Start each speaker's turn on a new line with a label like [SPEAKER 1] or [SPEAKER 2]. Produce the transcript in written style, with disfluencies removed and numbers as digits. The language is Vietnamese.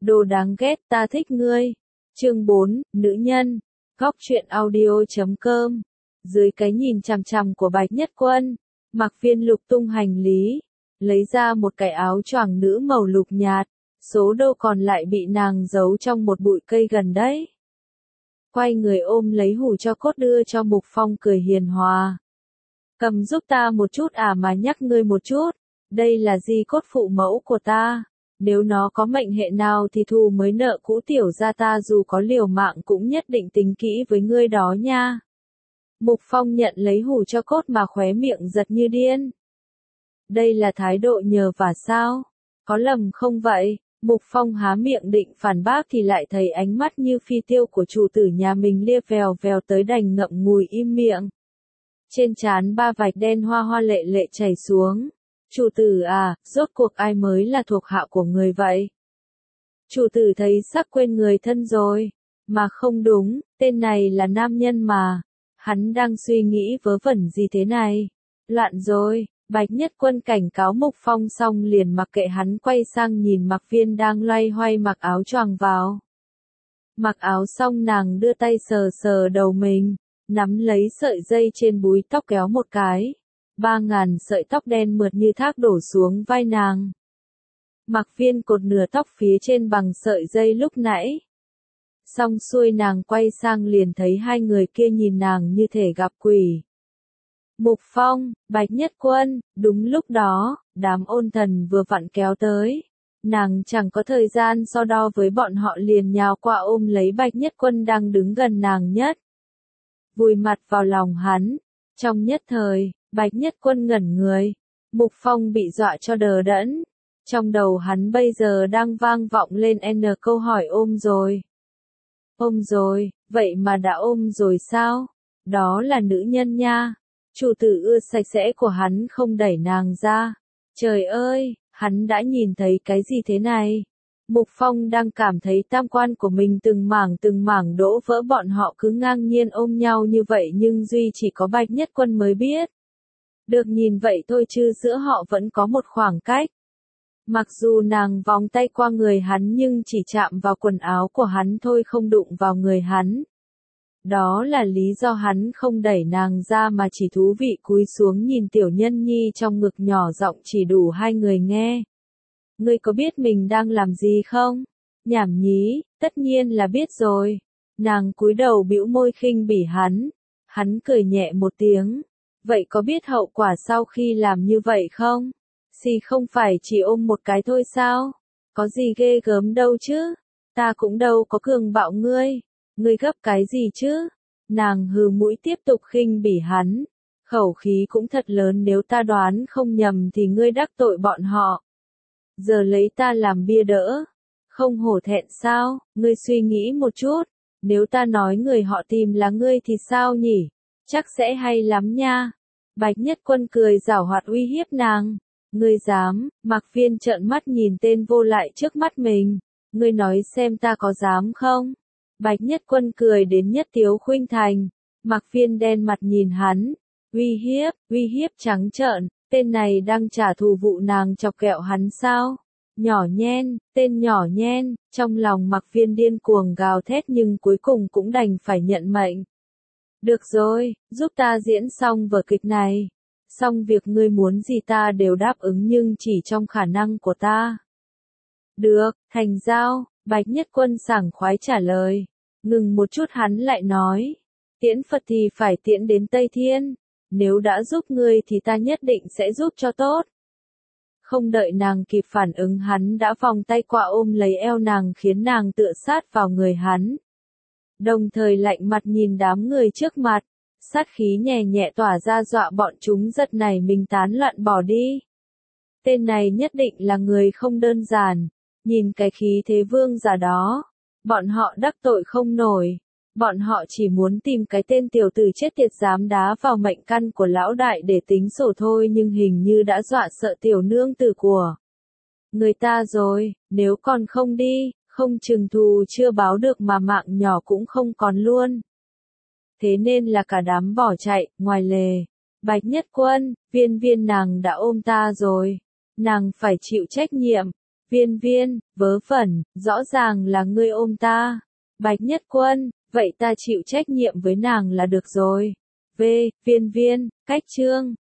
[SPEAKER 1] Đồ đáng ghét, ta thích ngươi. Chương 4, nữ nhân. Góc truyện audio.com. Dưới cái nhìn chằm chằm của Bạch Nhất Quân, Mạc Viên lục tung hành lý, lấy ra một cái áo choàng nữ màu lục nhạt, số đô còn lại bị nàng giấu trong một bụi cây gần đấy. Quay người ôm lấy hủ cho cốt đưa cho Mục Phong, cười hiền hòa. Cầm giúp ta một chút mà nhắc ngươi một chút, đây là di cốt phụ mẫu của ta. Nếu nó có mệnh hệ nào thì thù mới nợ cũ, tiểu gia ta dù có liều mạng cũng nhất định tính kỹ với ngươi đó nha. Mục Phong nhận lấy hủ cho cốt mà khóe miệng giật như điên. Đây là thái độ nhờ vả sao? Có lầm không vậy? Mục Phong há miệng định phản bác thì lại thấy ánh mắt như phi tiêu của chủ tử nhà mình lia vèo vèo tới, đành ngậm ngùi im miệng. Trên trán ba vạch đen hoa hoa lệ lệ chảy xuống. Chủ tử à, rốt cuộc ai mới là thuộc hạ của người vậy? Chủ tử thấy sắc quên người thân rồi. Mà không đúng, tên này là nam nhân mà. Hắn đang suy nghĩ vớ vẩn gì thế này? Loạn rồi. Bạch Nhất Quân cảnh cáo Mục Phong xong liền mặc kệ hắn, quay sang nhìn Mạc Viên đang loay hoay mặc áo choàng vào. Mặc áo xong nàng đưa tay sờ sờ đầu mình, nắm lấy sợi dây trên búi tóc kéo một cái. 3.000 sợi tóc đen mượt như thác đổ xuống vai nàng. Mạc Viên cột nửa tóc phía trên bằng sợi dây lúc nãy. Xong xuôi nàng quay sang liền thấy hai người kia nhìn nàng như thể gặp quỷ. Mục Phong, Bạch Nhất Quân, đúng lúc đó, đám ôn thần vừa vặn kéo tới. Nàng chẳng có thời gian so đo với bọn họ, liền nhào qua ôm lấy Bạch Nhất Quân đang đứng gần nàng nhất. Vùi mặt vào lòng hắn. Trong nhất thời, Bạch Nhất Quân ngẩn người. Mục Phong bị dọa cho đờ đẫn. Trong đầu hắn bây giờ đang vang vọng lên câu hỏi ôm rồi. Ôm rồi, vậy mà đã ôm rồi sao? Đó là nữ nhân nha. Chủ tử ưa sạch sẽ của hắn không đẩy nàng ra. Trời ơi, hắn đã nhìn thấy cái gì thế này? Mục Phong đang cảm thấy tam quan của mình từng mảng đổ vỡ, bọn họ cứ ngang nhiên ôm nhau như vậy nhưng duy chỉ có Bạch Nhất Quân mới biết. Được nhìn vậy thôi chứ giữa họ vẫn có một khoảng cách. Mặc dù nàng vòng tay qua người hắn nhưng chỉ chạm vào quần áo của hắn thôi, không đụng vào người hắn. Đó là lý do hắn không đẩy nàng ra mà chỉ thú vị cúi xuống nhìn tiểu nhân nhi trong ngực, nhỏ giọng chỉ đủ hai người nghe. Ngươi có biết mình đang làm gì không? Nhảm nhí, tất nhiên là biết rồi. Nàng cúi đầu bĩu môi khinh bỉ hắn. Hắn cười nhẹ một tiếng. Vậy có biết hậu quả sau khi làm như vậy không? Không phải chỉ ôm một cái thôi sao? Có gì ghê gớm đâu chứ? Ta cũng đâu có cường bạo ngươi. Ngươi gấp cái gì chứ? Nàng hừ mũi tiếp tục khinh bỉ hắn. Khẩu khí cũng thật lớn, nếu ta đoán không nhầm thì ngươi đắc tội bọn họ. Giờ lấy ta làm bia đỡ. Không hổ thẹn sao? Ngươi suy nghĩ một chút. Nếu ta nói người họ tìm là ngươi thì sao nhỉ? Chắc sẽ hay lắm nha. Bạch Nhất Quân cười giảo hoạt uy hiếp nàng. Ngươi dám? Mạc Viên trợn mắt nhìn tên vô lại trước mắt mình. Ngươi nói xem ta có dám không? Bạch Nhất Quân cười đến nhất tiếu khuynh thành. Mạc Viên đen mặt nhìn hắn. Uy hiếp trắng trợn. Tên này đang trả thù vụ nàng chọc ghẹo hắn sao? Nhỏ nhen, tên nhỏ nhen. Trong lòng Mạc Viên điên cuồng gào thét nhưng cuối cùng cũng đành phải nhận mệnh. Được rồi, giúp ta diễn xong vở kịch này. Xong việc ngươi muốn gì ta đều đáp ứng nhưng chỉ trong khả năng của ta. Được, thành giao. Bạch Nhất Quân sảng khoái trả lời. Ngừng một chút hắn lại nói. Tiễn Phật thì phải tiễn đến Tây Thiên. Nếu đã giúp ngươi thì ta nhất định sẽ giúp cho tốt. Không đợi nàng kịp phản ứng hắn đã vòng tay qua ôm lấy eo nàng khiến nàng tựa sát vào người hắn. Đồng thời lạnh mặt nhìn đám người trước mặt. Sát khí nhẹ nhẹ tỏa ra dọa bọn chúng giật nảy mình tán loạn bỏ đi. Tên này nhất định là người không đơn giản. Nhìn cái khí thế vương giả đó. Bọn họ đắc tội không nổi. Bọn họ chỉ muốn tìm cái tên tiểu tử chết tiệt dám đá vào mệnh căn của lão đại để tính sổ thôi, nhưng hình như đã dọa sợ tiểu nương tử của người ta rồi. Nếu còn không đi, không chừng thù chưa báo được mà mạng nhỏ cũng không còn luôn. Thế nên là cả đám bỏ chạy, ngoài lề. Bạch Nhất Quân, viên nàng đã ôm ta rồi. Nàng phải chịu trách nhiệm. Viên viên, vớ vẩn, rõ ràng là ngươi ôm ta. Bạch Nhất Quân, vậy ta chịu trách nhiệm với nàng là được rồi. V, viên viên, cách chương.